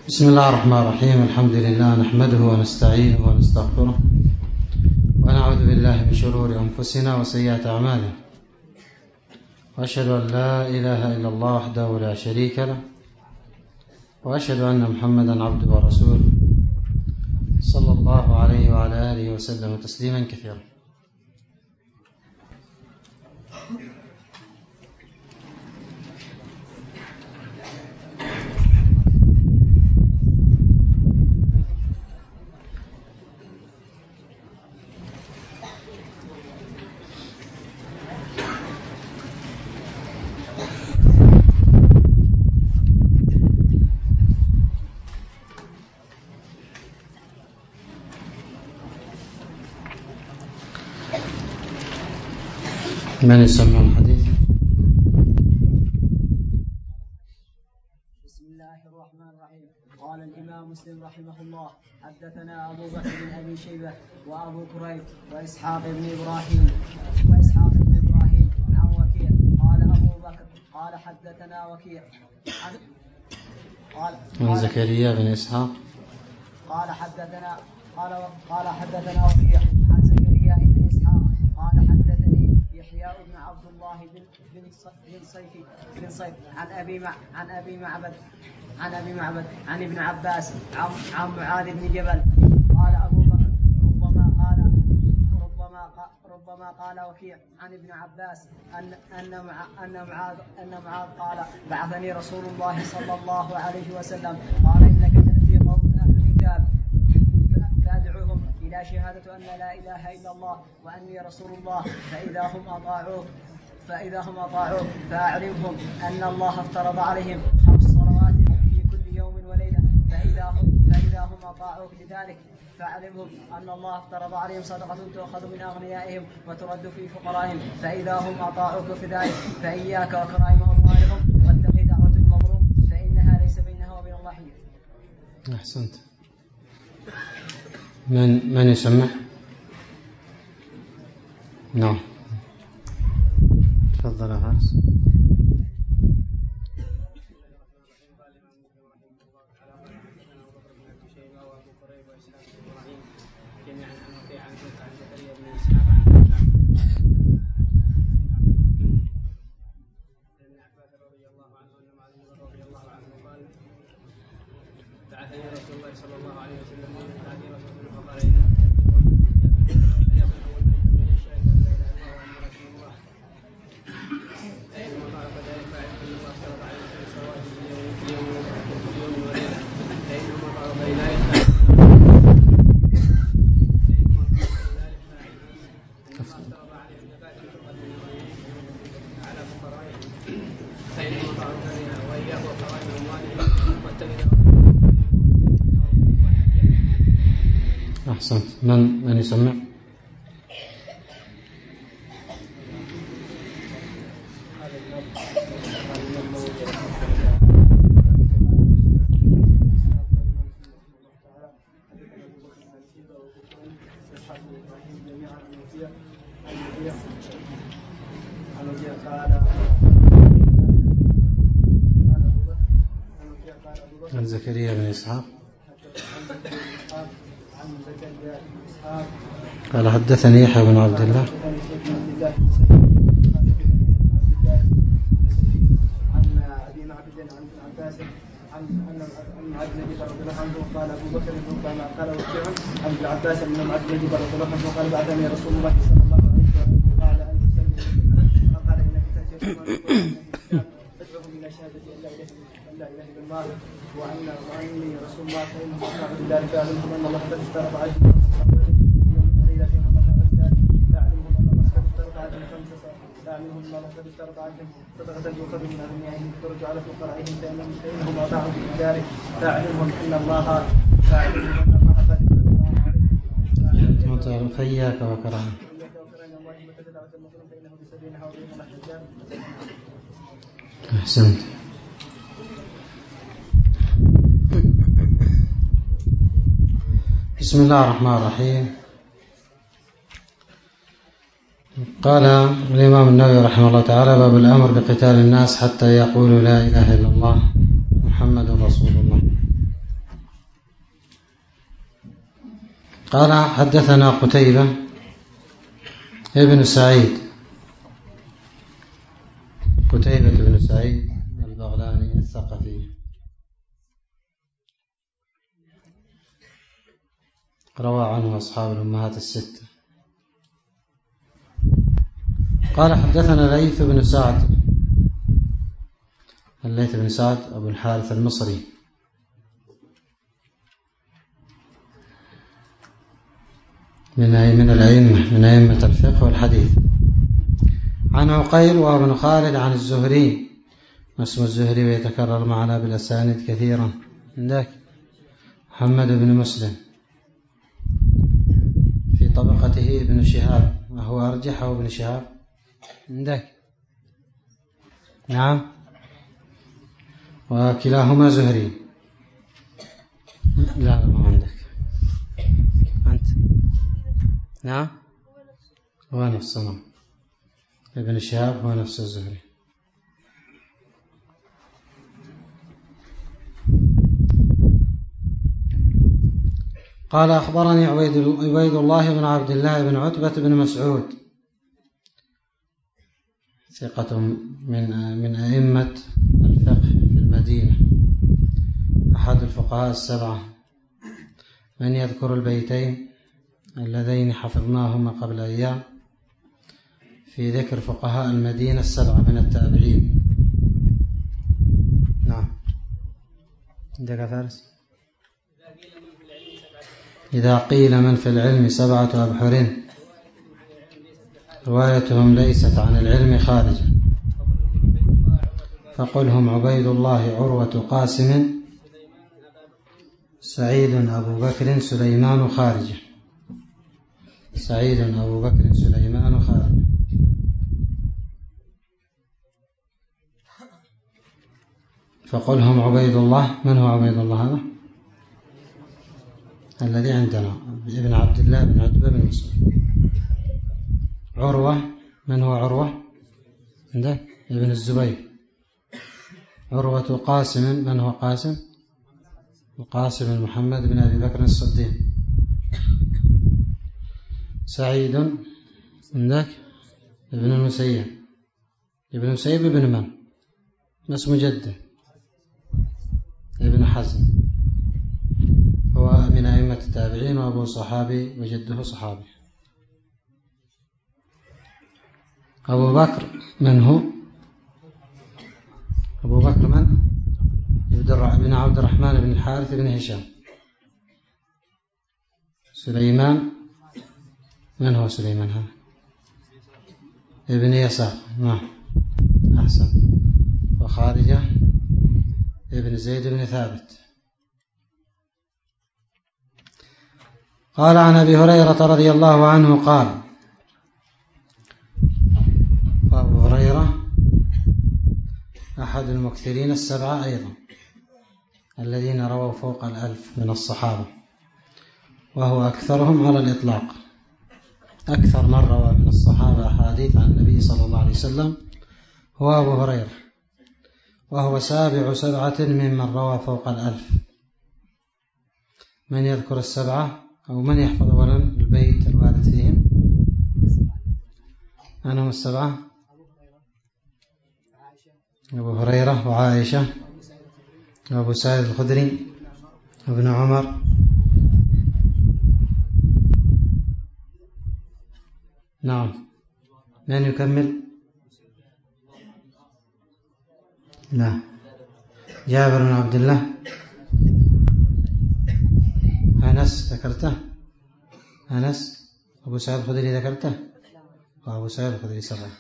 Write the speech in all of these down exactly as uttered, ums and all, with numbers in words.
بسم الله الرحمن الرحيم. الحمد لله نحمده ونستعينه ونستغفره ونعوذ بالله من شرور أنفسنا وسيئات أعمالنا، وأشهد أن لا إله إلا الله وحده لا شريك له، وأشهد أن محمدا عبده ورسوله صلى الله عليه وعلى آله وسلم تسليما كثيرا. من يسمع الحديث؟ بسم الله الرحمن الرحيم. قال الإمام مسلم رحمه الله: حدثنا أبو بكر بن أبي شيبة وأبو كريب وإسحاق بن إبراهيم وإسحاق بن إبراهيم عن وكيع. قال أبو بكر قال حدثنا وكيع عن قال عن زكريا بن إسحاق قال حدثنا قال قال حدثنا وكيع عن زكريا بن إسحاق قال حدثني يحيى بن عبد الله بن بن صيف بن صيف عن ابي مع عن ابي معبد عن ابي معبد عن ابن عباس عن, عن معاذ بن جبل. قال ابو بكر ربما قال ربما ربما قال وكيع عن ابن عباس ان ان ان معاذ ان معاذ قال: بعثني رسول الله صلى الله عليه وسلم قال: انك تاتي قوم اهل الكتاب فادعوهم إلى شهادة أن لا إله إلا الله وأني رسول الله، فإذا هم أطاعوك فإذا هم أطاعوك فأعلمهم أن الله افترض عليهم خمس صلوات في كل يوم وليلة، فإذا هم فإذا هم أطاعوك لذلك فأعلمهم أن الله افترض عليهم صدقة تؤخذ من أغنيائهم وترد في فقرائهم، فإذا هم أطاعوك في ذلك فإياك وكرائم أموالهم واتقي دعوة المظلوم فإنها ليس بينها وبين الله حجاب. أحسنت. من من يسمع؟ نعم، تفضل يا حارس. بعثني رسول الله صلى الله عليه وسلم بعثني رسول الله فقال: أحسنت. من من يسمع؟ عن زكريا بن إسحاق قال حدثني يحيى بن عبد الله عن ابي معبد عن ابن عباس عن ان معاذ بن جبل رضي الله عنه قال: ابو بكر ربما قال وكيع عن ابن عباس ان معاذ بن جبل رضي الله عنه قال: بعثني رسول الله صلى الله عليه وسلم قال ان تسلم قال: انك تاتي فادعوهم الى شهاده ان لا اله الا الله وان واني رسول الله، فانهم اطاعوا بذلك فاعلمهم ان الله قد افترض عليهم فاعلمهم ان الله قد افترض عليهم صدقة تؤخذ من اغنيائهم ترد على فقرائهم فانهم اطاعوا بذلك فاعلمهم ان الله فاعلمهم ان الله قد افترض عليهم فإياك وكرائم أحسنت. بسم الله الرحمن الرحيم. قال الإمام النووي رحمه الله تعالى: باب الأمر بقتال الناس حتى يقولوا لا إله إلا الله محمد رسول الله. قال حدثنا قتيبة ابن سعيد قتيبة بن سعيد البغلاني الثقفي روى عنه أصحاب الأمهات الستة. قال حدثنا ليث بن سعد الليث بن سعد أبو الحارث المصري من من الأئمة من أئمة الفقه والحديث عن عقيل وابن خالد عن الزهري، اسم الزهري ويتكرر معنا بالأسانيد كثيرا. عندك محمد بن مسلم في طبقته ابن شهاب، وهو أرجح أو ابن شهاب عندك؟ نعم، وكلاهما زهري. لا ما عندك أنت. نعم هو نفسه ابن شهاب هو نفس الزهري. قال أخبرني عبيد الله بن عبد الله بن عتبة بن مسعود ثقة من من أئمة الفقه في المدينة، أحد الفقهاء السبعة. من يذكر البيتين اللذين حفظناهما قبل أيام في ذكر فقهاء المدينة السبعة من التابعين؟ نعم عندك فارس. إذا قيل من في العلم سبعة أبحر روايتهم ليست عن العلم خارجة، فقلهم عبيد الله عروة قاسم سعيد أبو بكر سليمان خارجة. سعيد أبو بكر سليمان خارجة. فقلهم عبيد الله. من هو عبيد الله هذا؟ الذي عندنا ابن عبد الله بن عتبة بن مسعود. عروة. من هو عروة؟ عنده ابن الزبير. عروة قاسم. من هو قاسم؟ القاسم محمد بن أبي بكر الصديق. سعيد عندك ابن المسيب. ابن المسيب ابن من؟ ما اسم جده؟ ابن حزم، هو من أئمة التابعين وأبو صحابي وجده صحابي. أبو بكر من هو؟ أبو بكر من؟ بن عبد الرحمن بن الحارث بن هشام. سليمان. من هو سليمان هذا؟ ابن يسار. نعم أحسن. وخارجة ابن زيد بن ثابت. قال عن أبي هريرة رضي الله عنه قال، وأبو هريرة أحد المكثرين السبعة أيضا الذين رووا فوق الألف من الصحابة، وهو أكثرهم على الإطلاق. أكثر من روى من الصحابة أحاديث عن النبي صلى الله عليه وسلم هو أبو هريرة، وهو سابع سبعة ممن روى فوق الألف. من يذكر السبعة أو من يحفظ أولا البيت الوارد فيهم؟ أنا هم السبعة؟ أبو هريرة وعائشة وأبو سعيد الخدري وابن عمر. نعم. من يكمل؟ لا. جابر بن عبد الله. أنس ذكرته؟ أنس. أبو سعيد الخدري ذكرته؟ وأبو سعيد الخدري سبعة.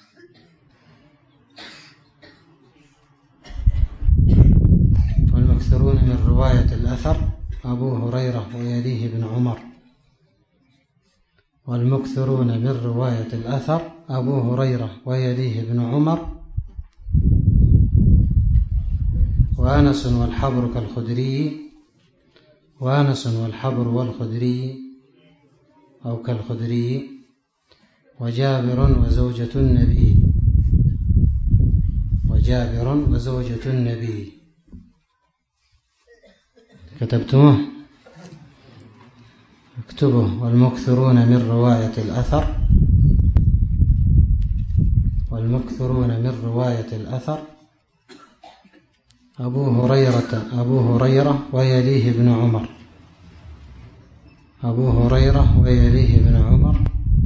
والمكثرون من رواية الأثر أبو هريرة ويليه ابن عمر. والمكثرون من رواية الأثر أبو هريرة ويليه ابن عمر وأنس والحبر كالخدري. وأنس والحبر والخدري أو كالخدري. وجابر وزوجة النبي. وجابر وزوجة النبي. كتبتموه؟ اكتبه. والمكثرون من رواية الأثر والمكثرون من رواية الأثر أبو هريرة أبو هريرة ويليه ابن عمر أبو هريرة ويليه ابن عمر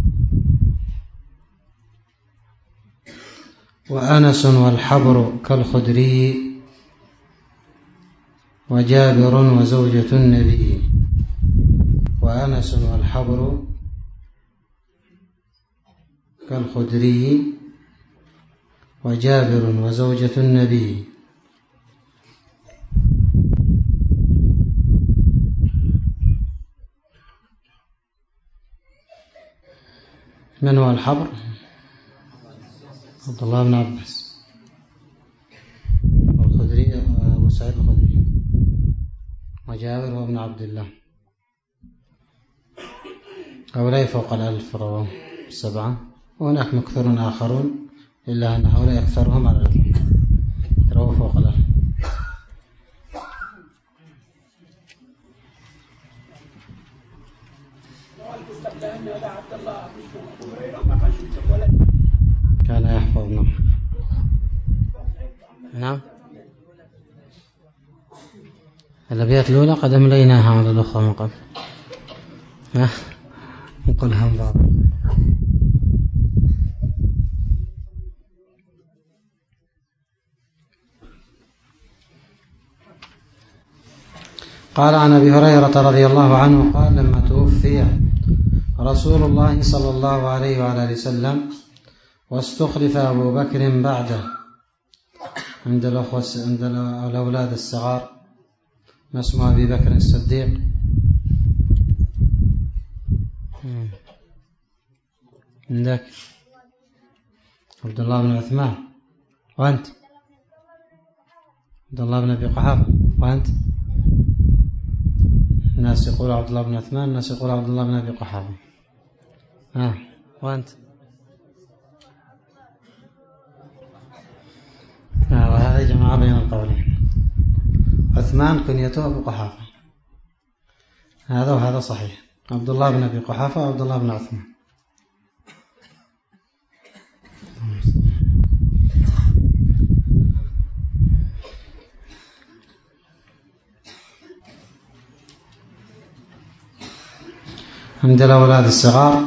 وأنس والحبر كالخدري وجابر وزوجة النبي. وأنس والحبر كالخدري وجابر وزوجة النبي. من هو الحبر؟ عبد الله بن عباس. والخدري أبو سعيد الخدري. وجابر وابن عبد الله. هؤلاء فوق الألف رواه سبعة، وهناك مكثرون آخرون إلا أن هؤلاء أكثرهم على الألف رواه فوق الألف. كان يحفظ. نعم نعم. الأبيات الأولى قد أمليناها على الأخرى من قبل. ها نقولها من بعض. قال عن أبي هريرة رضي الله عنه قال لما توفي رسول الله صلى الله عليه وعلى آله وسلم واستخلف أبو بكر بعده عند الأخوة عند الأولاد الصغار، ما اسم أبي بكر الصديق؟ عندك عبد الله بن عثمان. وأنت؟ عبد الله بن أبي قحافة. وأنت؟ الناس يقول عبد الله بن عثمان، الناس يقول عبد الله بن أبي قحافة. ها وأنت؟ آه وهذا جماعة بين القولين. عثمان كنيته أبو قحافة، هذا وهذا صحيح. عبد الله بن أبي قحافة وعبد الله بن عثمان. عند الأولاد الصغار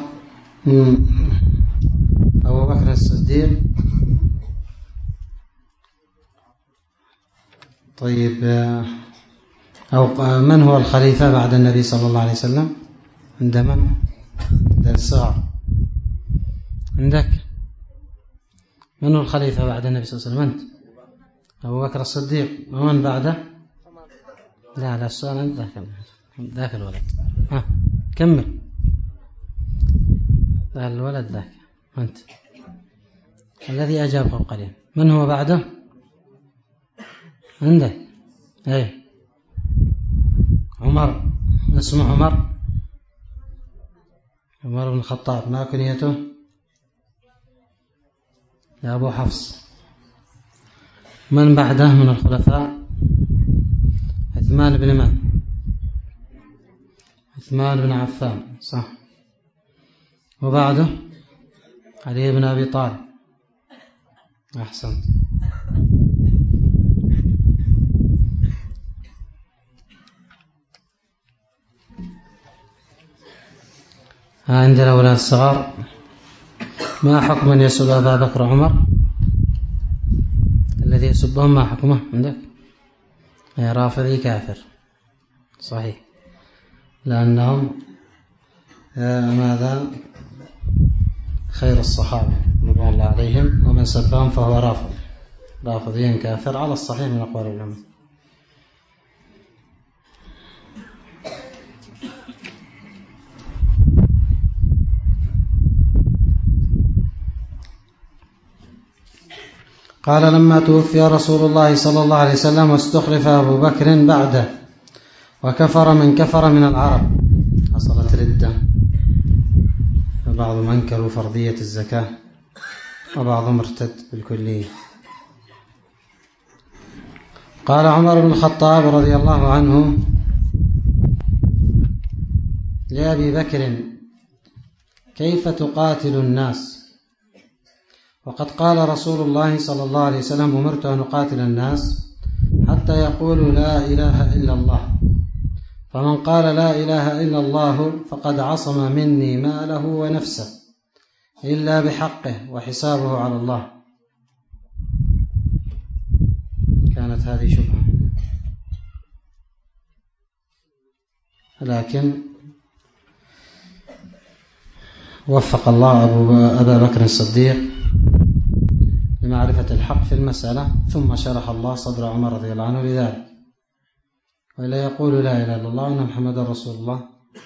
أبو بكر الصديق. طيب، أو من هو الخليفة بعد النبي صلى الله عليه وسلم؟ عند من؟ عند الصغار. عندك من هو الخليفة بعد النبي صلى الله عليه وسلم؟ أنت؟ أبو بكر الصديق. ومن بعده؟ لا لا السؤال عند ذاك ذاك الولد. ها كمل. ذاك الولد ذاك أنت الذي أجاب قبل قليل. من هو بعده؟ عندك أي عمر. اسمه عمر عمر بن الخطاب. ما كنيته؟ يا أبو حفص. من بعده من الخلفاء؟ عثمان بن من؟ عثمان بن عفان صح. وبعده علي بن أبي طالب. أحسنت. عند الأولاد الصغار ما حكم من يسب أبا بكر وعمر؟ الذي يسبهم ما حكمه عندك؟ يا رافضي كافر صحيح، لأنهم ماذا؟ خير الصحابة رضوان الله عليهم، ومن سبهم فهو رافض. رافضي كافر على الصحيح من أقوال العلماء. قال لما توفي رسول الله صلى الله عليه وسلم واستخلف أبو بكر بعده وكفر من كفر من العرب، حصلت ردة، فبعضهم أنكروا فرضية الزكاة وبعضهم ارتد بالكلية. قال عمر بن الخطاب رضي الله عنه لأبي بكر: كيف تقاتل الناس؟ وقد قال رسول الله صلى الله عليه وسلم: أمرت أن أقاتل الناس حتى يقولوا لا إله إلا الله، فمن قال لا إله إلا الله فقد عصم مني ماله ونفسه إلا بحقه وحسابه على الله. كانت هذه شبهة، لكن وفق الله أبا بكر الصديق لمعرفة الحق في المسألة، ثم شرح الله صدر عمر رضي الله عنه لذلك، ولا يقول لا إله إلا الله وأن محمد رسول الله،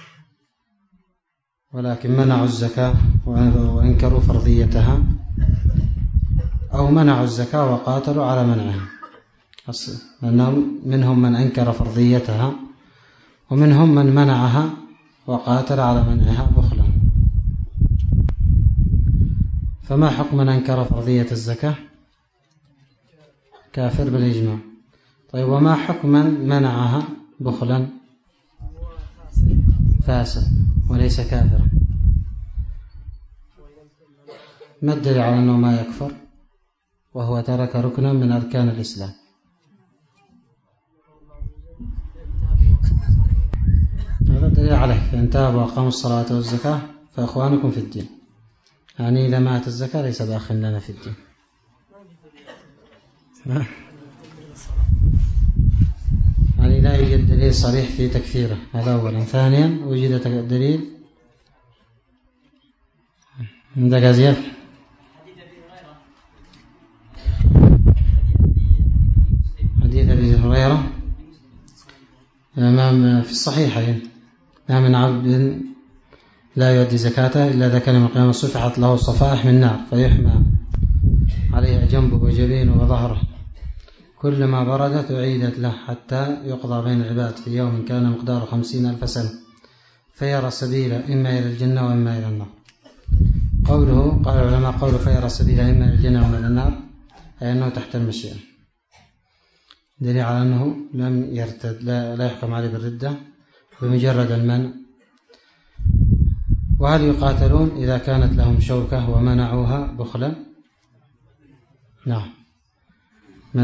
ولكن منعوا الزكاة وأنكروا فرضيتها، أو منعوا الزكاة وقاتلوا على منعها، منهم من أنكر فرضيتها ومنهم من منعها وقاتل على منعها بخلا. فما حكم من أنكر فرضية الزكاة؟ كافر بالإجماع. طيب، وما حكم من منعها بخلا؟ فاسق وليس كافرا. ما الدليل على أنه ما يكفر وهو ترك ركنا من أركان الإسلام؟ هذا دليل عليه، فإن تابوا وأقاموا الصلاة والزكاة فإخوانكم في الدين، يعني إذا مات الزكاة ليس داخل لنا في الدين. يعني لا يوجد دليل صريح في تكفيره، هذا أولا. ثانيا، وجد دليل عندك أزياء حديث أبي هريرة أمام في الصحيحين: ما من عبد لا يؤدي زكاته إلا إذا كان من القيامة صفحت له صفائح من نار فيحمى عليها جنبه وجبينه وظهره، كلما بردت أعيدت له حتى يقضى بين العباد في يوم كان مقداره خمسين ألف سنة، فيرى سبيلا إما إلى الجنة وإما إلى النار. قوله قال العلماء قوله فيرى سبيلا إما إلى الجنة وإما إلى النار أي أنه تحت المشيئة، دليل على أنه لم يرتد، لا, لا يحكم عليه بالردة بمجرد المنع. وهل يقاتلون إذا كانت لهم شوكة ومنعوها بخلا؟ نعم، من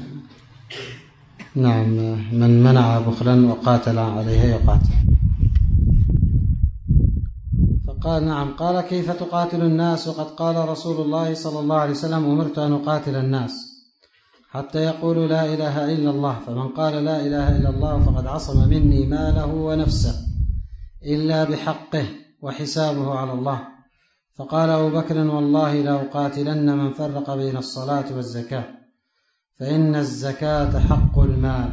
نعم من منع بخلا وقاتل عليها يقاتل. فقال نعم، قال: كيف تقاتل الناس وقد قال رسول الله صلى الله عليه وسلم: أمرت أن أقاتل الناس حتى يقولوا لا إله إلا الله، فمن قال لا إله إلا الله فقد عصم مني ماله ونفسه إلا بحقه وحسابه على الله. فقال أبو بكر: والله لأقاتلن من فرق بين الصلاة والزكاة، فإن الزكاة حق المال.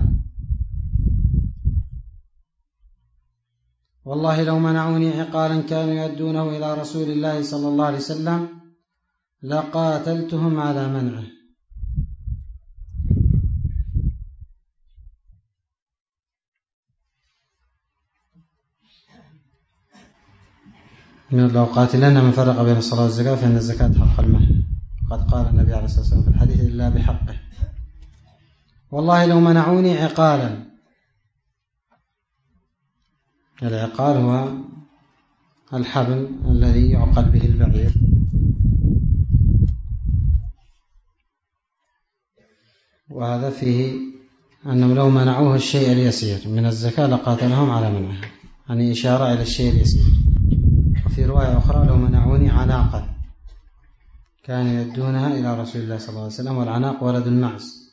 والله لو منعوني عقالا كانوا يؤدونه إلى رسول الله صلى الله عليه وسلم لقاتلتهم على منعه. لو قاتلنا من فرق بين الصلاة والزكاة فإن الزكاة حق المال، قد قال النبي عليه الصلاة والسلام في الحديث: إلا بحقه. والله لو منعوني عقالا، العقال هو الحبل الذي يعقل به البعير، وهذا فيه أنهم لو منعوه الشيء اليسير من الزكاة لقاتلهم على منعه، يعني إشارة إلى الشيء اليسير. وفي رواية أخرى: لو منعوني عناقا كانوا يدونها إلى رسول الله صلى الله عليه وسلم، والعناق ولد المعز،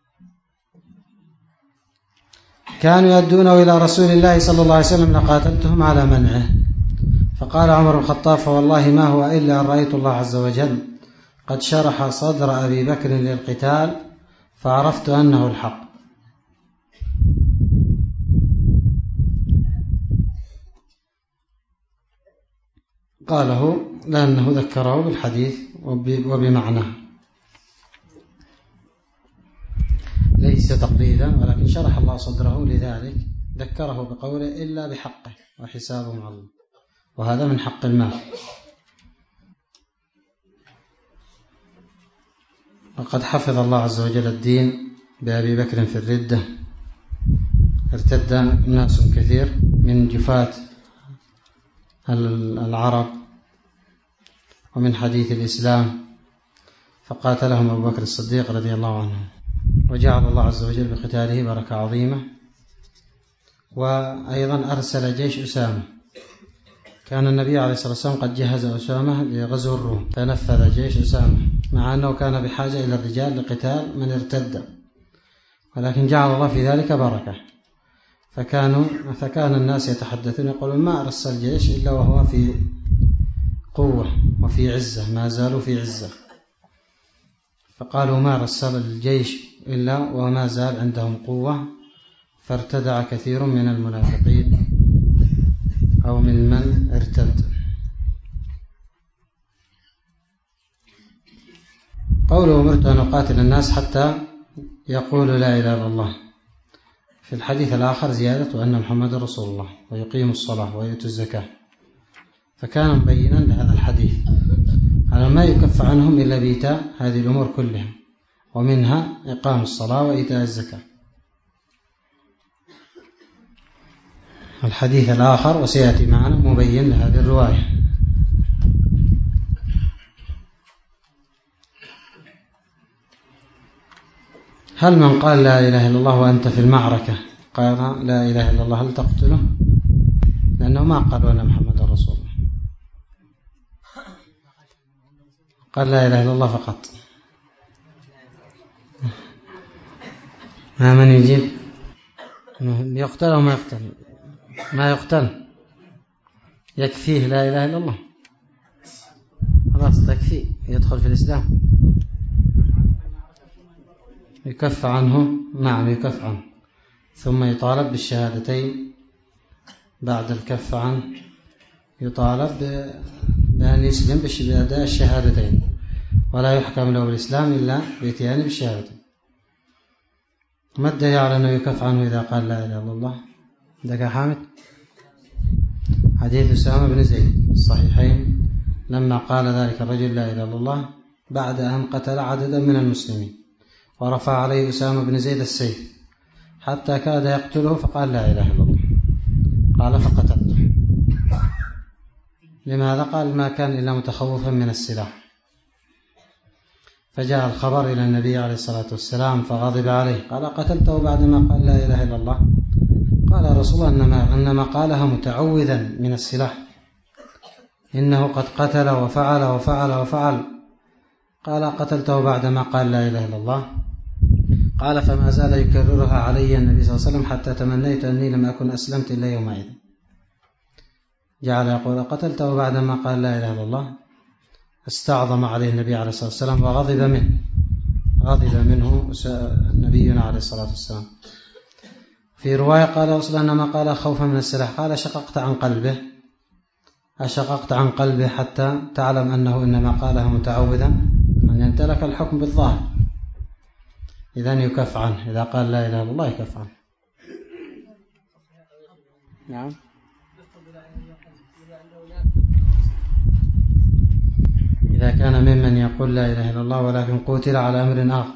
كانوا يدونه إلى رسول الله صلى الله عليه وسلم لقاتلتهم على منعه. فقال عمر بن الخطاب: فوالله ما هو إلا أن رأيت الله عز وجل قد شرح صدر أبي بكر للقتال فعرفت أنه الحق. قاله لأنه ذكره بالحديث وبمعناه، ليس تقليدا، ولكن شرح الله صدره لذلك ذكره بقوله: إلا بحقه وحسابه مع الله، وهذا من حق المال. وقد حفظ الله عز وجل الدين بأبي بكر في الردة، ارتد ناس كثير من جفاة العرب ومن حديث الإسلام، فقاتلهم أبو بكر الصديق رضي الله عنه، وجعل الله عز وجل بقتاله بركة عظيمة. وأيضا أرسل جيش أسامة، كان النبي عليه الصلاة والسلام قد جهز أسامة لغزو الروم، فنفذ جيش أسامة مع أنه كان بحاجة إلى الرجال لقتال من ارتد، ولكن جعل الله في ذلك بركة، فكانوا فكان الناس يتحدثون يقولون ما أرسل الجيش إلا وهو في قوة وفي عزة، ما زالوا في عزة، فقالوا ما أرسل الجيش إلا وما زال عندهم قوة، فارتدع كثير من المنافقين أو من من ارتد. قوله أمرت أن أقاتل الناس حتى يقولوا لا إله إلا الله، في الحديث الآخر زيادة وأن محمد رسول الله ويقيم الصلاة ويؤتي الزكاة، فكان مبينا لهذا الحديث على ما يكف عنهم إلا بإيتاء هذه الأمور كلها، ومنها إقام الصلاة وإيتاء الزكاة. الحديث الآخر وسيأتي معنا مبين لهذه الرواية. هل من قال لا إله إلا الله وأنت في المعركة قال لا إله إلا الله هل تقتله؟ لأنه ما قال أن محمد رسول الله، قال لا إله إلا الله فقط. ما من يجيب يقتل أو ما يقتل؟ ما يقتل، يكفيه لا إله إلا الله، خلاص تكفيه، يدخل في الإسلام، يكف عنه. نعم يكف عنه، ثم يطالب بالشهادتين. بعد الكف عنه يطالب بأن يسلم بأداء الشهادتين، ولا يحكم له بالإسلام إلا بإتيان بالشهادتين. ما الدليل على أنه يكف عنه إذا قال لا إله إلا الله؟ عندك حامد؟ حديث أسامة بن زيد الصحيحين لما قال ذلك الرجل لا إله إلا الله بعد أن قتل عددا من المسلمين، ورفع عليه أسامة بن زيد السيف حتى كاد يقتله، فقال لا إله إلا الله، قال فقتلته. لماذا؟ قال ما كان إلا متخوفا من السلاح. فجاء الخبر إلى النبي عليه الصلاة والسلام فغضب عليه، قال قتلته بعدما قال لا إله إلا الله؟ قال رسول الله إنما, إنما قالها متعوذا من السلاح، إنه قد قتل وفعل وفعل وفعل. قال قتلته بعدما قال لا إله إلا الله؟ قال فما زال يكررها علي النبي صلى الله عليه وسلم حتى تمنيت أني لم أكن أسلمت إلا يومئذ. جعل يقول قتلته بعدما قال لا إله إلا الله. استعظم عليه النبي عليه الصلاة والسلام وغضب منه، غضب منه نبينا عليه الصلاة والسلام. في رواية قال رسول الله إنما قال خوفا من السلاح، قال شققت عن قلبه، أشققت عن قلبه حتى تعلم أنه إنما قالها متعوذا أن يمتلك الحكم بالظاهر. إذن يكف عنه، إذا قال لا إله إلا الله يكف عنه. نعم. إذا كان ممن يقول لا إله إلا الله ولكن قتل على أمر آخر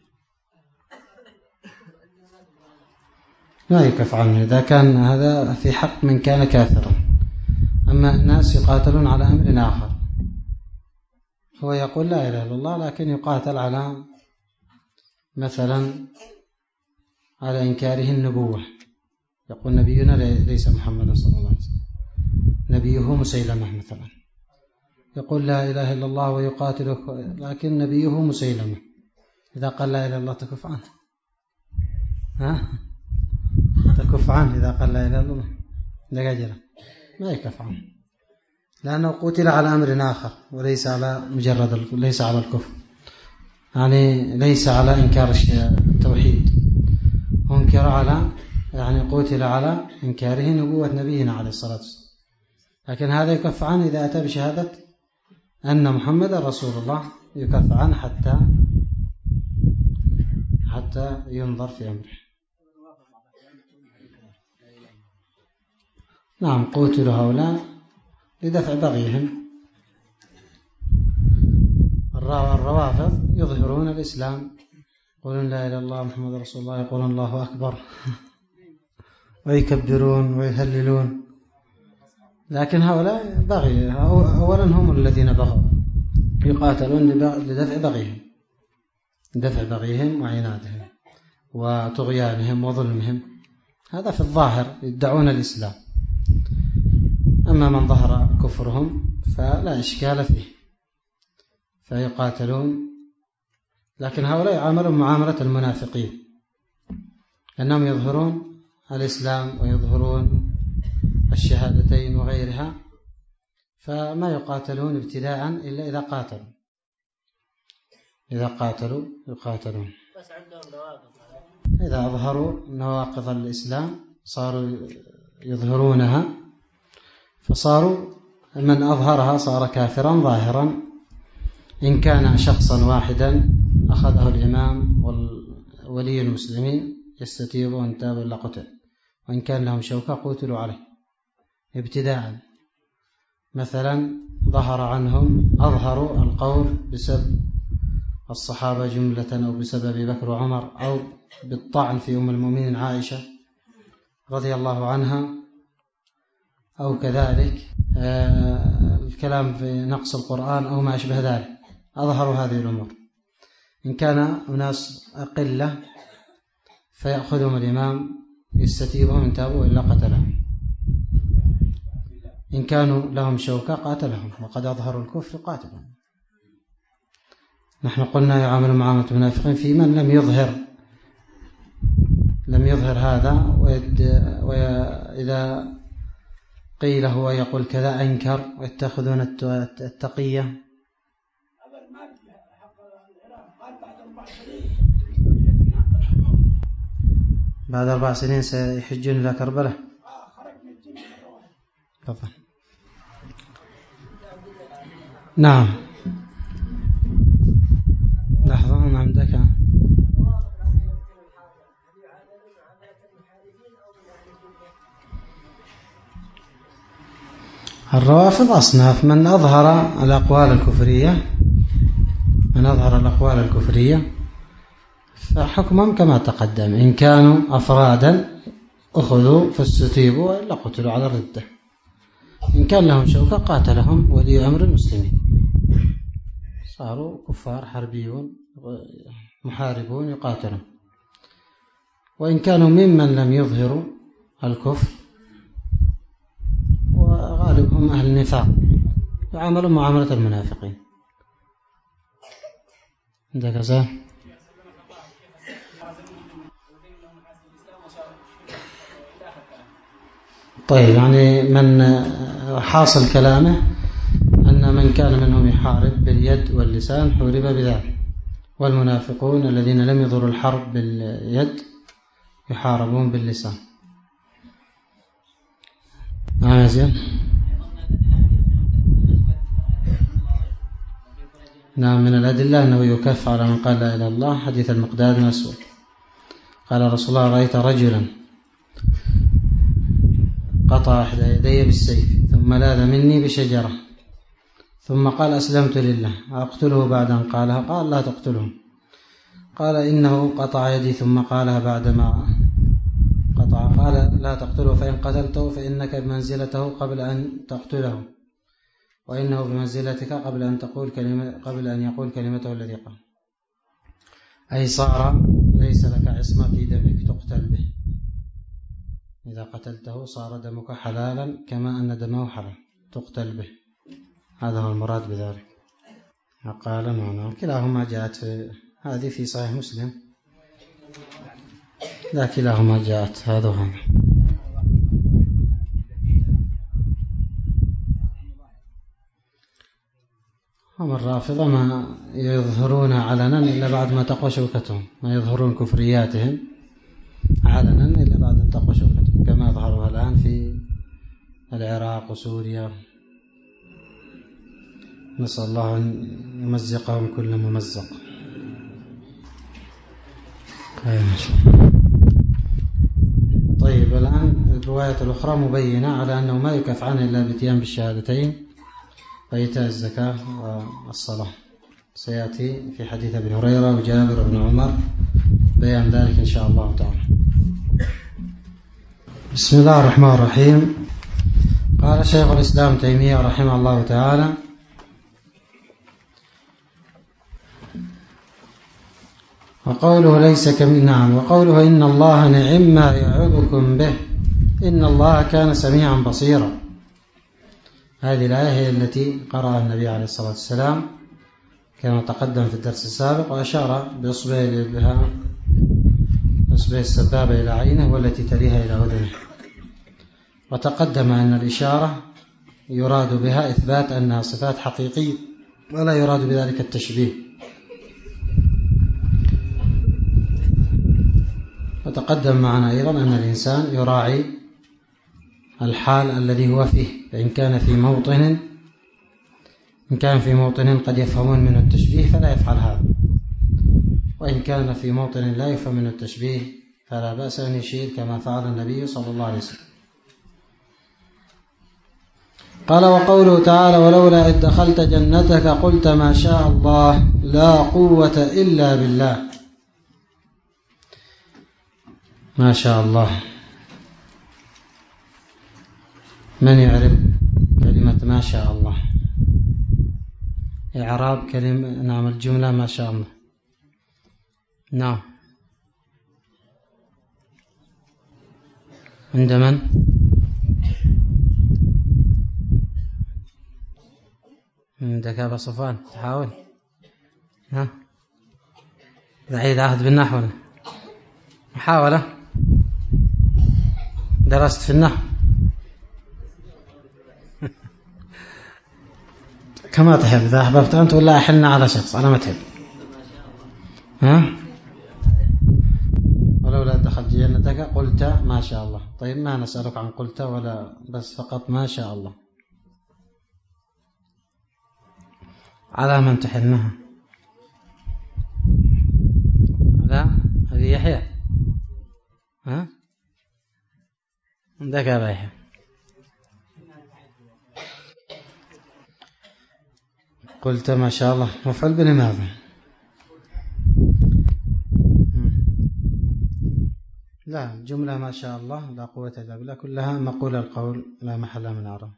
لا يكف عنه، إذا كان هذا في حق من كان كافرا. أما الناس يقاتلون على أمر آخر، هو يقول لا إله إلا الله لكن يقاتل على مثلا على إنكاره النبوة، يقول نبينا ليس محمد صلى الله عليه وسلم، نبيه مسيلمة مثلا، يقول لا إله إلا الله ويقاتل لكن نبيه مسيلمة. إذا قال لا إله إلا الله تكف عنه، ها تكف عنه إذا قال لا إله إلا الله دقاجرة ما يكف عنه، لأنه قتل على أمر آخر وليس على مجرد ليس على الكفر، يعني ليس على إنكار التوحيد، انكر على يعني قتل على إنكاره نبوة نبينا عليه الصلاة والسلام. لكن هذا يكف عنه إذا أتى بشهادة أن محمد رسول الله، يكف عنه حتى حتى ينظر في أمره. نعم قتلوا هؤلاء لدفع بغيهم. الروافض يظهرون الإسلام، يقولون لا إله إلا الله محمد رسول الله، يقولون الله أكبر ويكبرون ويهللون، لكن هؤلاء بغي، أولا هم الذين بغوا، يقاتلون لدفع بغيهم، دفع بغيهم وعنادهم وطغيانهم وظلمهم. هذا في الظاهر يدعون الإسلام. أما من ظهر كفرهم فلا إشكال فيه، فيقاتلون. لكن هؤلاء يعاملون معاملة المنافقين، لأنهم يظهرون الإسلام ويظهرون الشهادتين وغيرها، فما يقاتلون ابتداء إلا إذا قاتلوا، إذا قاتلوا يقاتلون. بس عندهم نواقض، إذا أظهروا نواقض الإسلام صاروا يظهرونها، فصاروا من أظهرها صار كافرا ظاهرا. إن كان شخصا واحدا أخذه الإمام وولي المسلمين يستتيب وإن تاب إلا قتل، وإن كان لهم شوكة قتلوا عليه ابتداء. مثلا ظهر عنهم، أظهروا القول بسبب الصحابة جملة أو بسبب بكر وعمر أو بالطعن في أم المؤمنين عائشة رضي الله عنها، أو كذلك الكلام في نقص القرآن أو ما أشبه ذلك، أظهروا هذه الأمور. إن كان أناس أقلة فيأخذهم الإمام يستتيبهم إن تابوا إلا قتلهم. إن كانوا لهم شوكة قاتلهم، وقد أظهروا الكفر قاتلهم. نحن قلنا يعامل معاملة المنافقين في من لم يظهر لم يظهر هذا، وإذا قيل هو يقول كذا أنكر، ويتخذون التقية. بعد أربع سنين سيحجون إلى كربلاء. تفضل. نعم، لحظة، أنا عندك. الروافض أصناف: من أظهر الأقوال الكفرية من أظهر الأقوال الكفرية فحكمهم كما تقدم. إن كانوا أفرادا أخذوا فاستتيبوا وإلا قتلوا على الردة. إن كان لهم شوكة قاتلهم ولي أمر المسلمين، صاروا كفار حربيون محاربون يقاتلون. وإن كانوا ممن لم يظهروا الكفر وغالبهم أهل النفاق يعاملون معاملة المنافقين. عندك أزال؟ طيب، يعني من حاصل كلامه أن من كان منهم يحارب باليد واللسان حورب بذلك، والمنافقون الذين لم يظهروا الحرب باليد يحاربون باللسان. نعم زين. نعم، من الأدلة أنه يكف على من قال لا إله إلا الله حديث المقداد بن مسعود قال رسول الله: رأيت رجلا قطع إحدى يدي بالسيف ثم لاذ مني بشجرة ثم قال: أسلمت لله، أقتله بعد أن قالها؟ قال: لا تقتله. قال: إنه قطع يدي ثم قالها بعدما قطع. قال: لا تقتله، فإن قتلته فإنك بمنزلته قبل أن تقتله، وإنه بمنزلتك قبل أن تقول كلمة قبل أن يقول كلمته الذي قال. أي صار ليس لك عصمة في دمك تقتل به، إذا قتلته صار دمك حلالا كما أن دمه حلال تقتل به. هذا هو المراد بذلك. قال: معنا كلاهما جاءت في هذه في صحيح مسلم، لا كلاهما جاءت هذا هذا. هم الرافضة ما يظهرون علنا إلا بعد ما تقوى شوكتهم، ما يظهرون كفرياتهم علنا إلا بعد أن تقوى شوكتهم، كما ظهروا الآن في العراق وسوريا. نسأل الله أن يمزقهم كل ممزق. طيب، الآن الرواية الأخرى مبينة على أنه ما يكف عنه إلا بالاتيان بالشهادتين وإيتاء الزكاة والصلاة. سيأتي في حديث أبي هريرة وجابر بن عمر بيان ذلك إن شاء الله تعالى. بسم الله الرحمن الرحيم. قال قال شيخ الإسلام تيمية رحمه الله تعالى: وقوله ليس كمثله نعم وقوله إن الله نعم ما يعظكم به إن الله كان سميعا بصيرا. هذه الآية هي التي قرأها النبي عليه الصلاة والسلام كما تقدم في الدرس السابق، وأشار بإصبعه الإبهام إصبعه السبابة إلى عينه والتي تليها إلى أذنه. وتقدم أن الإشارة يراد بها إثبات أنها صفات حقيقية ولا يراد بذلك التشبيه. وتقدم معنا أيضا أن الإنسان يراعي الحال الذي هو فيه، فإن كان في موطن إن كان في موطن قد يفهمون منه التشبيه فلا يفعل هذا، وإن كان في موطن لا يفهم منه التشبيه فلا بأس أن يشير كما فعل النبي صلى الله عليه وسلم. قال: وقوله تعالى: ولولا إذ دخلت جنتك قلت ما شاء الله لا قوة إلا بالله. ما شاء الله، من يعرف كلمة ما شاء الله؟ إعراب كلمة نعم الجملة ما شاء الله. نعم، عند من؟ عندك أبا صفوان، تحاول ها بعيد عهد بالنحو، محاولة درست في النحو كما تحب، إذا أحببت أنت ولا أحلنا على شخص أنا ما تحب. ها ولولا دخلت جنتك قلت ما شاء الله. طيب ما نسألك عن قلت ولا بس فقط ما شاء الله، على من تحلنها؟ لا هذه يحيى. ها عندك يا يحيى؟ قلت ما شاء الله مفعول بلماذا؟ لا، جملة ما شاء الله لا قوة إلا بالله كلها مقول القول لا محل من إعراب،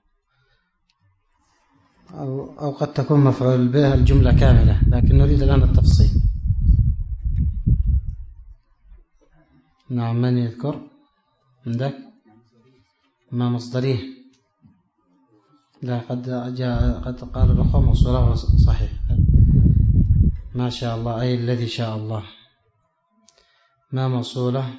أو, أو قد تكون مفعول بها الجملة كاملة، لكن نريد الآن التفصيل. نعم، من يذكر؟ عندك ما مصدريه؟ لا، قد جاء قد قال الأخوة موصوله صحيح. ما شاء الله أي الذي شاء الله، ما موصوله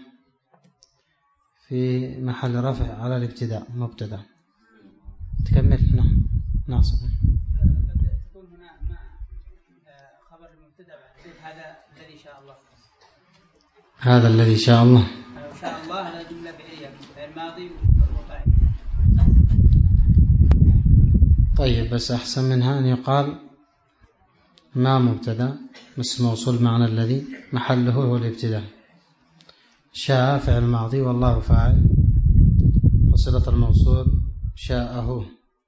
في محل رفع على الابتداء مبتدا. تكمل. نعم نعم صحيح. تكون هنا مع خبر المبتدا هذا الذي شاء الله، هذا الذي شاء الله شاء الله هذا جملة فعلية الماضي والواقع. طيب، بس أحسن منها أن يقال ما مبتدا اسم موصول معنى الذي محله هو الابتداء. شاء فعل ماضي والله فاعل، وصلة الموصول شاءه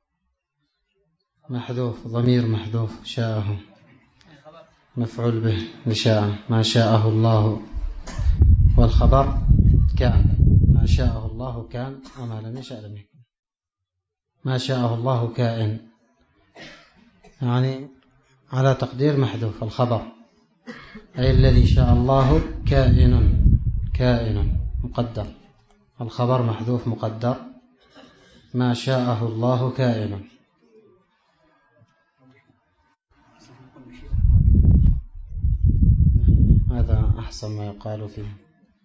محذوف، ضمير محذوف، شاءه مفعول به لشاء، ما شاءه الله، والخبر كان، ما شاءه الله كان وما لم يشاء لم يكن. ما شاءه الله كائن، يعني على تقدير محذوف الخبر، أي الذي شاء الله كائن، كائن مقدر، الخبر محذوف مقدر، ما شاءه الله كائن. هذا أحسن ما يقال فيه.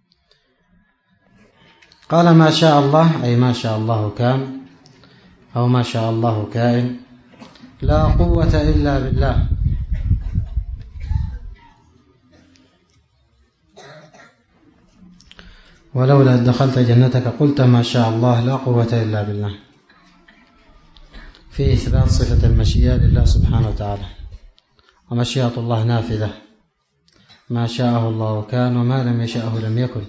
قال ما شاء الله أي ما شاء الله كان، أو ما شاء الله كائن، لا قوة إلا بالله. ولولا دخلت جنتك قلت ما شاء الله لا قوة إلا بالله، في إثبات صفة المشيئة لله سبحانه وتعالى، ومشيئة الله نافذة، ما شاءه الله كان وما لم يشاءه لم يكن.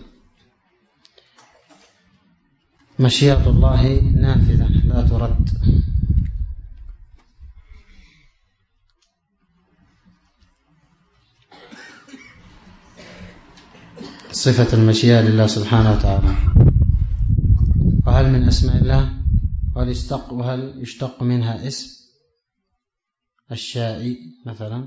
مشيئة الله نافذة لا ترد. صفة المشيئة لله سبحانه وتعالى. وهل من أسماء الله وهل يشتق منها اسم الشاء مثلا؟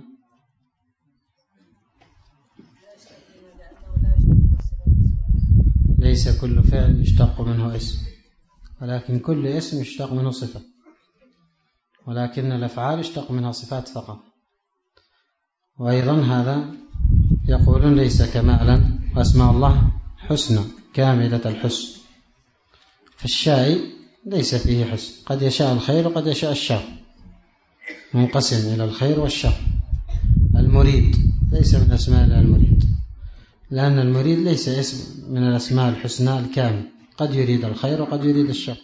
ليس كل فعل يشتق منه اسم، ولكن كل اسم يشتق منه صفة، ولكن الأفعال يشتق منها صفات فقط. وأيضا هذا يقولون ليس كمالا، وأسماء الله حسنى كاملة الحسن، فالشاء ليس فيه حسن، قد يشاء الخير وقد يشاء الشر، منقسم إلى الخير والشر. المريد ليس من أسماء الله المريد، لأن المريد ليس اسم من الأسماء الحسنى الكامل، قد يريد الخير وقد يريد الشر.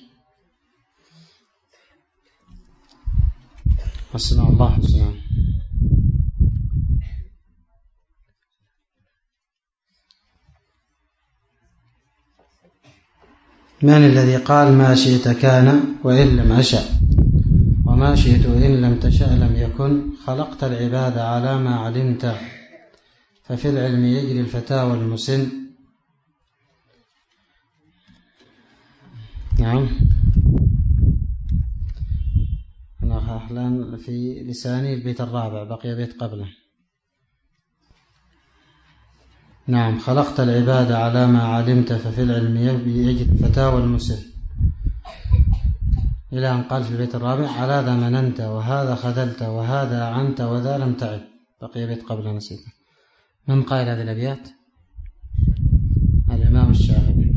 أسماء الله حسنى. من الذي قال ما شئت كان وإن لم أشأ، وما شئت إن لم تشأ لم يكن، خلقت العباد على ما علمت، ففي العلم يجري الفتى والمسن. نعم، أنا أحلام في لساني البيت الرابع، بقي بيت قبله. نعم، خلقت العباد على ما علمت، ففي العلم يجري الفتى والمسن، إلى أن قال في البيت الرابع على ذا مننت وهذا خذلت وهذا عنت وذا لم تعب. بقي بيت قبله نسيته. من قائل هذه الأبيات؟ الإمام الشافعي.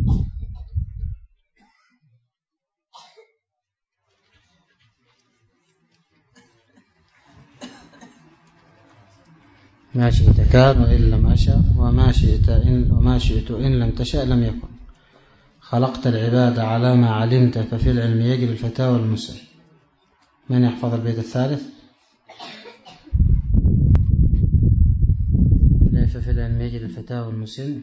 ما شئت كان وإن لم أشأ، وما شئت إن وما شئت إن لم تشأ لم يكن، خلقت العباد على ما علمت، ففي العلم يجري الفتى والمسن. من يحفظ البيت الثالث؟ ففي العلم يجري الفتى والمسن.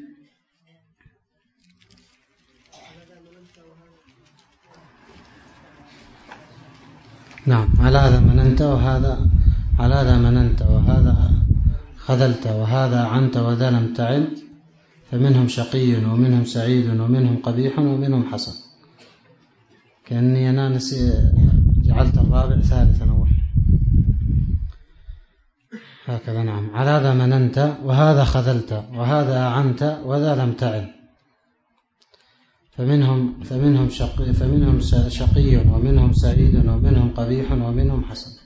نعم، على هذا مننت وهذا على هذا مننت وهذا خذلت وهذا عنت وذا لم تعن، فمنهم شقي ومنهم سعيد ومنهم قبيح ومنهم حسن. كأني أنا نسي جعلت الرابع ثالثا أول هكذا. نعم، على هذا مننت وهذا خذلت وهذا عنت وذا لم تعن، فمنهم فمنهم شقي فمنهم شقي ومنهم سعيد ومنهم قبيح ومنهم حسن.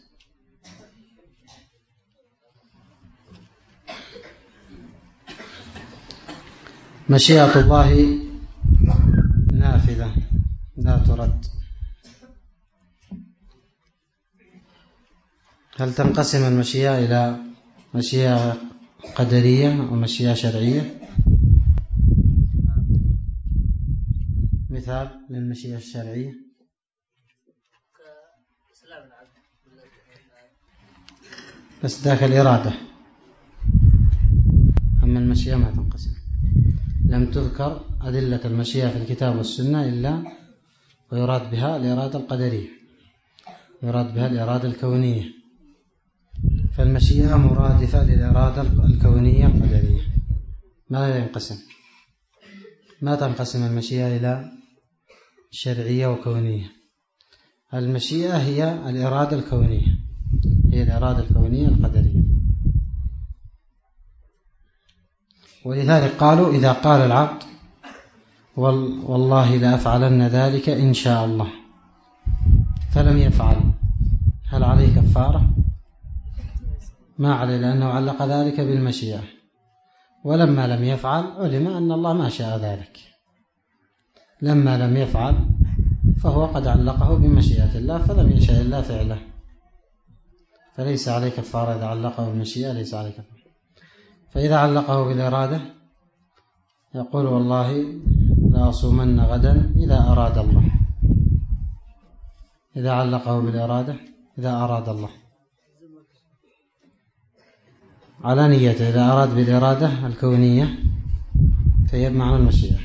مشيئة الله نافذة لا ترد. هل تنقسم المشيئة إلى مشيئة قدرية ومشيئة شرعية؟ مثال للمشيئة الشرعية؟ بس ذاك الإرادة، أما المشيئة ما تنقسم. لم تذكر أدلة المشيئة في الكتاب والسنة إلا ويراد بها الإرادة القدرية، يراد بها الإرادة الكونية، فالمشيئة مرادفة للإرادة الكونية القدرية. ما ينقسم ما تنقسم المشيئة إلى شرعية وكونية. المشيئة هي الإرادة الكونية، هي الإرادة الكونية القدرية. ولذلك قالوا إذا قال العبد والله لأفعلن ذلك إن شاء الله فلم يفعل، هل عليه كفارة؟ ما عليه، لأنه علق ذلك بالمشيئة، ولما لم يفعل علم أن الله ما شاء ذلك. لما لم يفعل فهو قد علقه بمشيئة الله، فلم يشاء الله فعله، فليس عليه كفارة. إذا علقه بالمشيئة ليس عليه كفارة. فإذا علقه بالإرادة يقول والله لا أصومن غدا إذا أراد الله. إذا علقه بالإرادة إذا أراد الله على نيته، إذا أراد بالإرادة الكونية فهي بمعنى المشيئة.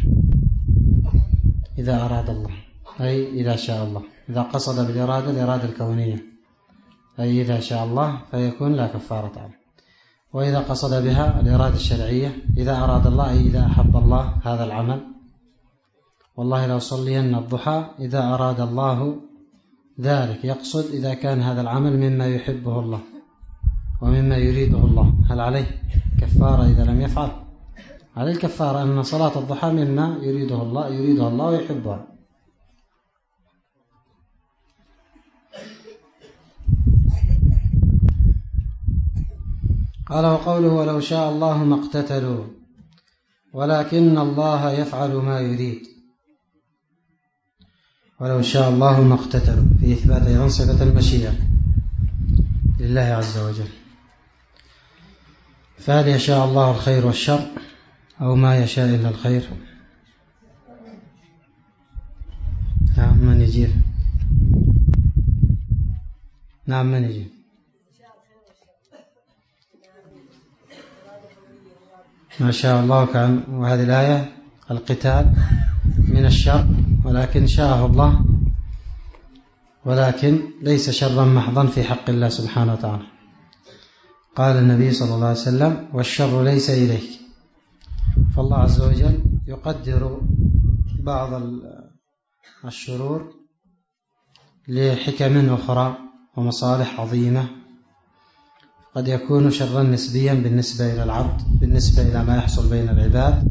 إذا أراد الله أي إذا شاء الله. إذا قصد بالإرادة الإرادة الكونية أي إذا شاء الله فيكون لا كفارة عليه. وإذا قصد بها الإرادة الشرعية إذا أراد الله أي إذا أحب الله هذا العمل والله لو صلين الضحى إذا أراد الله ذلك، يقصد إذا كان هذا العمل مما يحبه الله ومما يريده الله، هل عليه كفارة إذا لم يفعل؟ عليه الكفارة، أن صلاة الضحى مما يريده الله يريده الله ويحبه. قال وقوله ولو شاء الله ما اقتتلوا ولكن الله يفعل ما يريد. ولو شاء الله ما اقتتلوا في إثبات أيضا صفة المشيئة لله عز وجل، فهل يشاء الله الخير والشر أو ما يشاء إلا الخير؟ نعم من يجيب؟ نعم من يجيب؟ ما شاء الله كان، وهذه الآية القتال من الشر ولكن شاءه الله، ولكن ليس شرا محضا في حق الله سبحانه وتعالى. قال النبي صلى الله عليه وسلم والشر ليس إليك، فالله عز وجل يقدر بعض الشرور لحكم أخرى ومصالح عظيمة، قد يكون شرا نسبيا بالنسبة إلى العبد، بالنسبة إلى ما يحصل بين العباد،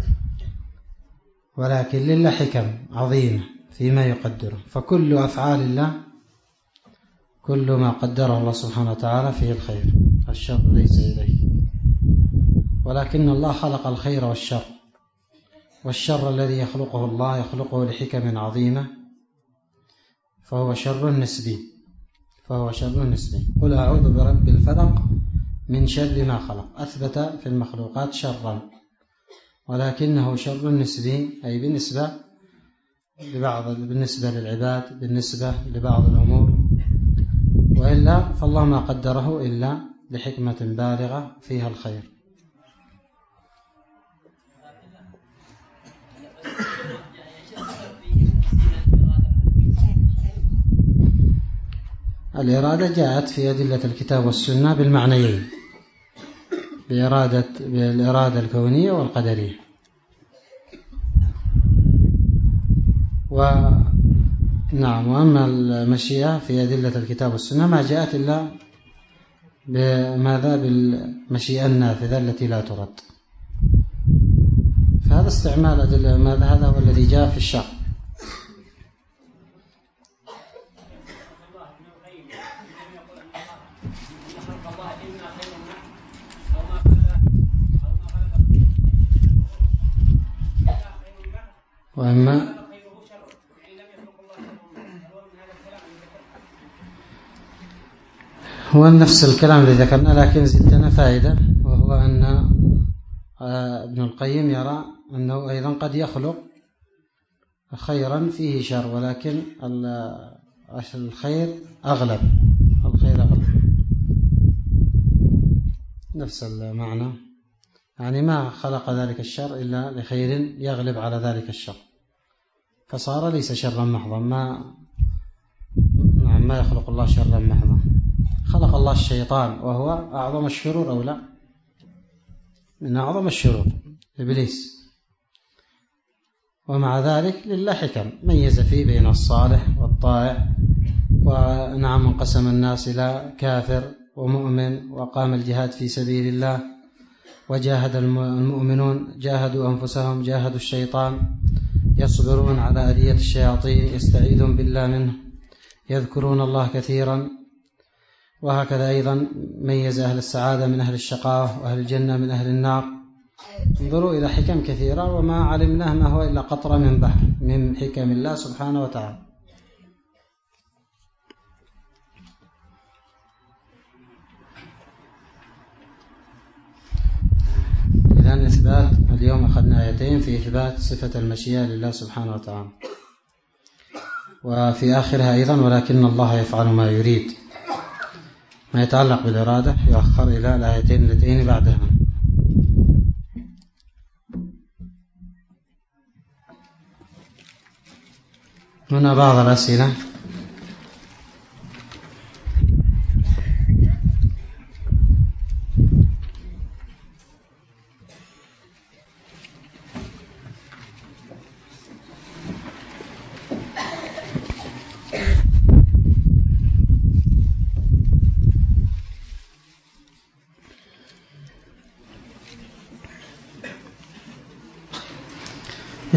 ولكن لله حكم عظيمة فيما يقدره. فكل أفعال الله كل ما قدره الله سبحانه وتعالى فيه الخير، الشر ليس إليه، ولكن الله خلق الخير والشر، والشر الذي يخلقه الله يخلقه لحكم عظيمة، فهو شر نسبي فهو شر نسبي. قل أعوذ برب الفلق من شر ما خلق، أثبت في المخلوقات شرا، ولكنه شر نسبي، أي بالنسبة لبعض بالنسبة للعباد، بالنسبة لبعض الأمور، وإلا فالله ما قدره إلا لحكمة بالغة فيها الخير. الإرادة جاءت في أدلة الكتاب والسنة بالمعنيين، بإرادة بالإرادة الكونية والقدرية. ونعم، وأما المشيئة في أدلة الكتاب والسنة ما جاءت إلا بماذا؟ بالمشيئة النافذة التي لا ترد. فهذا استعمال أدلة ماذا؟ هذا هو الذي جاء في الشرع. وأما هو نفس الكلام الذي ذكرنا، لكن زدنا فائدة، وهو أن ابن القيم يرى أنه أيضا قد يخلق خيرا فيه شر، ولكن الخير أغلب الخير أغلب نفس المعنى، يعني ما خلق ذلك الشر إلا لخير يغلب على ذلك الشر، فصار ليس شرا محضا. ما نعم ما يخلق الله شرا محضا. خلق الله الشيطان وهو أعظم الشرور أو لا؟ من أعظم الشرور إبليس، ومع ذلك لله حكم ميز فيه بين الصالح والطائع. ونعم انقسم الناس إلى كافر ومؤمن، وقام الجهاد في سبيل الله، وجاهد المؤمنون جاهدوا أنفسهم جاهدوا الشيطان، يصبرون على أذية الشياطين، يستعيذون بالله منه، يذكرون الله كثيرا. وهكذا أيضا ميز أهل السعادة من أهل الشقاوة، وأهل الجنة من أهل النار. انظروا إلى حكم كثيرة، وما علمناه ما هو إلا قطرة من بحر من حكم الله سبحانه وتعالى. إذن إثبات اليوم أخذنا آيتين في إثبات صفة المشيئة لله سبحانه وتعالى، وفي آخرها أيضا ولكن الله يفعل ما يريد. ما يتعلق بالإرادة يؤخر إلى الآيتين اللتين بعدها. هنا بعض الأسئلة.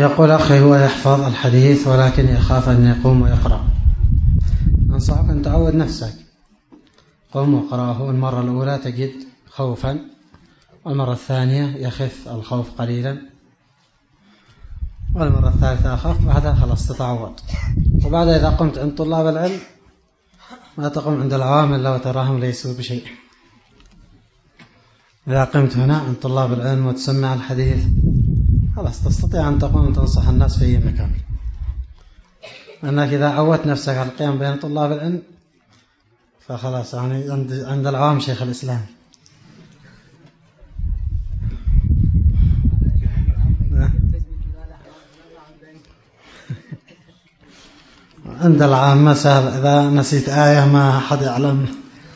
يقول أخي هو يحفظ الحديث ولكن يخاف أن يقوم ويقرأ. أنصحك أن تعود نفسك، قم وقرأه. المرة الأولى تجد خوفا، والمرة الثانية يخف الخوف قليلا، والمرة الثالثة أخف، بعدها خلاص تتعود. وبعد إذا قمت عند طلاب العلم ما تقوم عند العوام إلا وتراهم ليسوا بشيء. إذا قمت هنا عند طلاب العلم وتسمع الحديث خلاص تستطيع أن تقوم وتنصح الناس في أي مكان، لأنك إذا عودت نفسك على القيام بين طلاب العلم فخلاص يعني عند العوام شيخ الإسلام. عند العامة سهل، إذا نسيت آية ما أحد يعلم،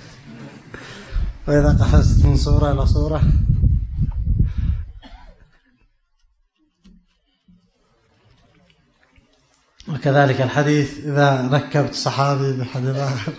وإذا قفزت من صورة إلى صورة. وكذلك الحديث إذا ركبت صحابي بحديث آخر.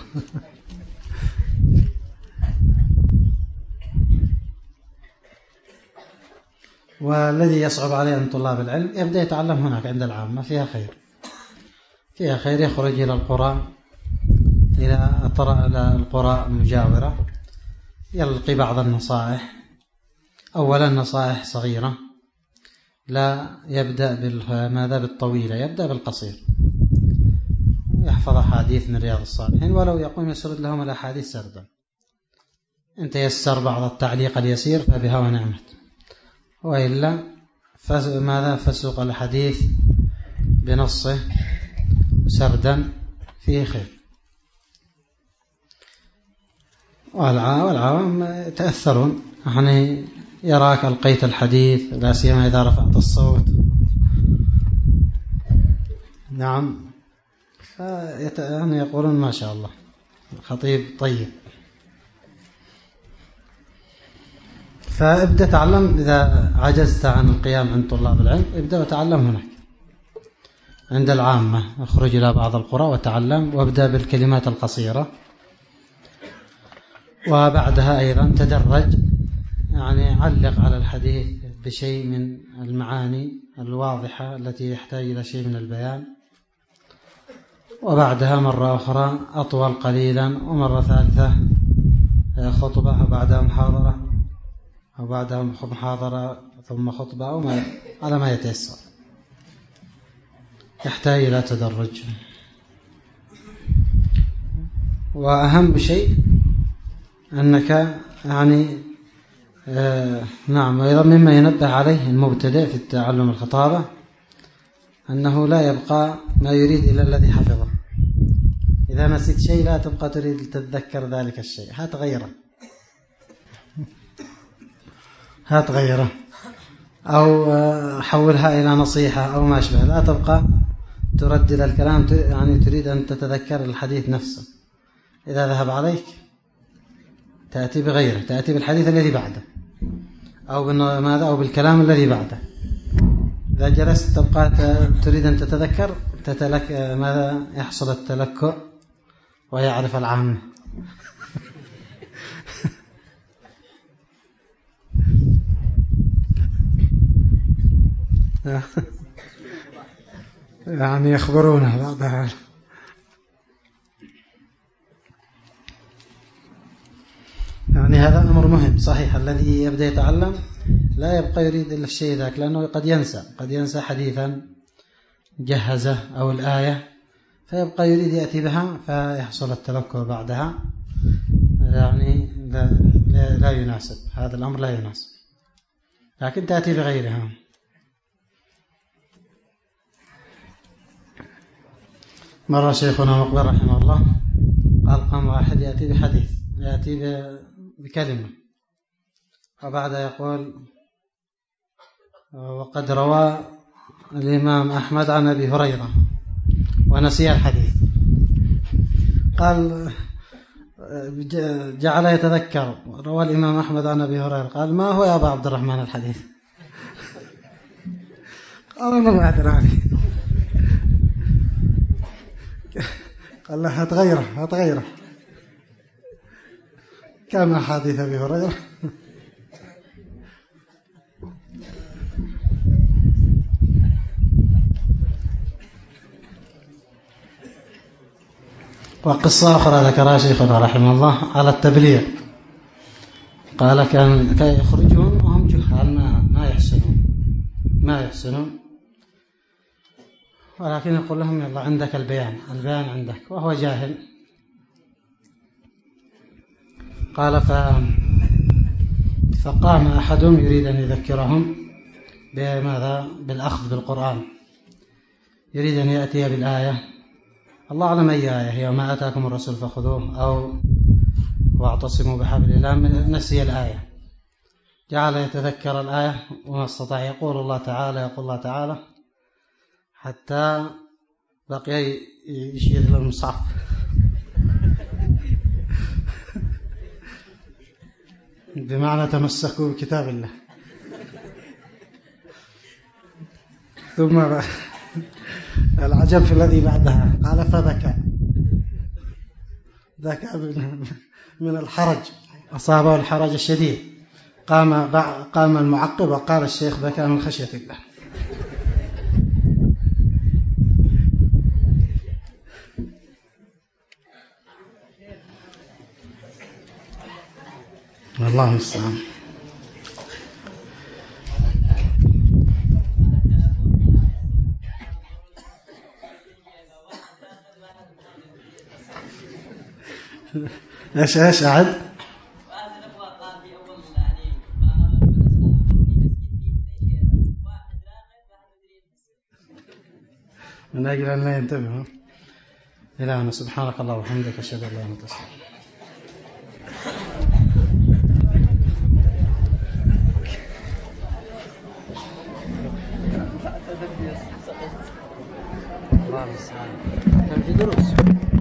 والذي يصعب عليه من طلاب العلم يبدأ يتعلم هناك عند العامة، فيها خير، فيها خير. يخرج إلى القرى، إلى القرى المجاورة، يلقي بعض النصائح. أولا نصائح صغيرة، لا يبدأ بالماذا بالطويلة، يبدأ بالقصير، يحفظ أحاديث من رياض الصالحين، ولو يقوم يسرد لهم الأحاديث سردا. أنت يسر بعض التعليق اليسير فبها ونعمت، وإلا ماذا فسوق الحديث بنصه سردا فيه خير. والعوام يتأثرون، يعني يراك ألقيت الحديث، لا سيما إذا رفعت الصوت، نعم، يعني يقولون ما شاء الله خطيب طيب. فابدأ تعلم، إذا عجزت عن القيام عند طلاب العلم ابدأ وتعلم هناك عند العامة. اخرج إلى بعض القرى وتعلم، وابدأ بالكلمات القصيرة، وبعدها أيضا تدرج، يعني علق على الحديث بشيء من المعاني الواضحة التي يحتاج إلى شيء من البيان، وبعدها مرة أخرى أطول قليلا، ومرة ثالثة خطبة، وبعدها محاضرة، وبعدها محاضرة ثم خطبة، وما على ما يتيسر، يحتاج إلى تدرج. وأهم شيء أنك يعني آه نعم، وأيضا مما ينبه عليه المبتدئ في التعلم الخطابة أنه لا يبقى ما يريد إلا الذي حفظه. إذا نسيت شيء لا تبقى تريد تتذكر ذلك الشيء، هات غيره، هات غيره، أو حولها إلى نصيحة أو ما أشبه. لا تبقى تردد الكلام، يعني تريد أن تتذكر الحديث نفسه. إذا ذهب عليك تأتي بغيره، تأتي بالحديث الذي بعده، أو ماذا، أو بالكلام الذي بعده. إذا جلست تبقى تريد أن تتذكر تتلك ماذا، يحصل التلكؤ ويعرف العامة. يعني يخبرونه بعدها. يعني هذا أمر مهم صحيح. الذي يبدأ يتعلم لا يبقى يريد إلا الشيء ذاك، لأنه قد ينسى قد ينسى حديثا جهزه أو الآية، فيبقى يريد يأتي بها فيحصل التلكؤ بعدها. يعني لا, لا, لا يناسب هذا الأمر، لا يناسب، لكن تأتي بغيرها. مرة شيخنا مقبل رحمه الله قال قام واحد يأتي بحديث، يأتي بكلمة، وبعد يقول وقد روى الإمام أحمد عن أبي هريرة ونسي الحديث. قال جعل يتذكر، روى الإمام أحمد عن أبي هريرة، قال ما هو يا أبا عبد الرحمن الحديث؟ قال ما أدري عليه. قال له هتغيره هتغيره كما حديث أبي هريرة. وقصة أخرى ذكرها شيخنا رحمه الله على التبليغ، قال كان كان يخرجون وهم جهال ما ما يحسنون ما يحسنون ولكن يقول لهم يلا عندك البيان البيان عندك وهو جاهل. قال ف... فقام أحدهم يريد أن يذكرهم بماذا؟ بالأخذ بالقرآن، يريد أن يأتي بالآية، الله أعلم أي آية هي، وما آتاكم الرسول فخذوه أو واعتصموا بحبل الله، نسي الآية، جعل يتذكر الآية وما استطاع، يقول الله تعالى يقول الله تعالى حتى بقي يشير للمصحف بمعنى تمسكوا بكتاب الله. ثم العجب في الذي بعدها، قال فبكى ذكى من الحرج، أصابه الحرج الشديد، قام قام المعقب وقال الشيخ بكى من خشية الله. والله المستعان. ايش ايش اعد من اجل ان لا ينتبهوا. إلهنا سبحانك الله وبحمدك اشهد ان لا اله الا انت استغفرك. الله المستعان. كان في دروس.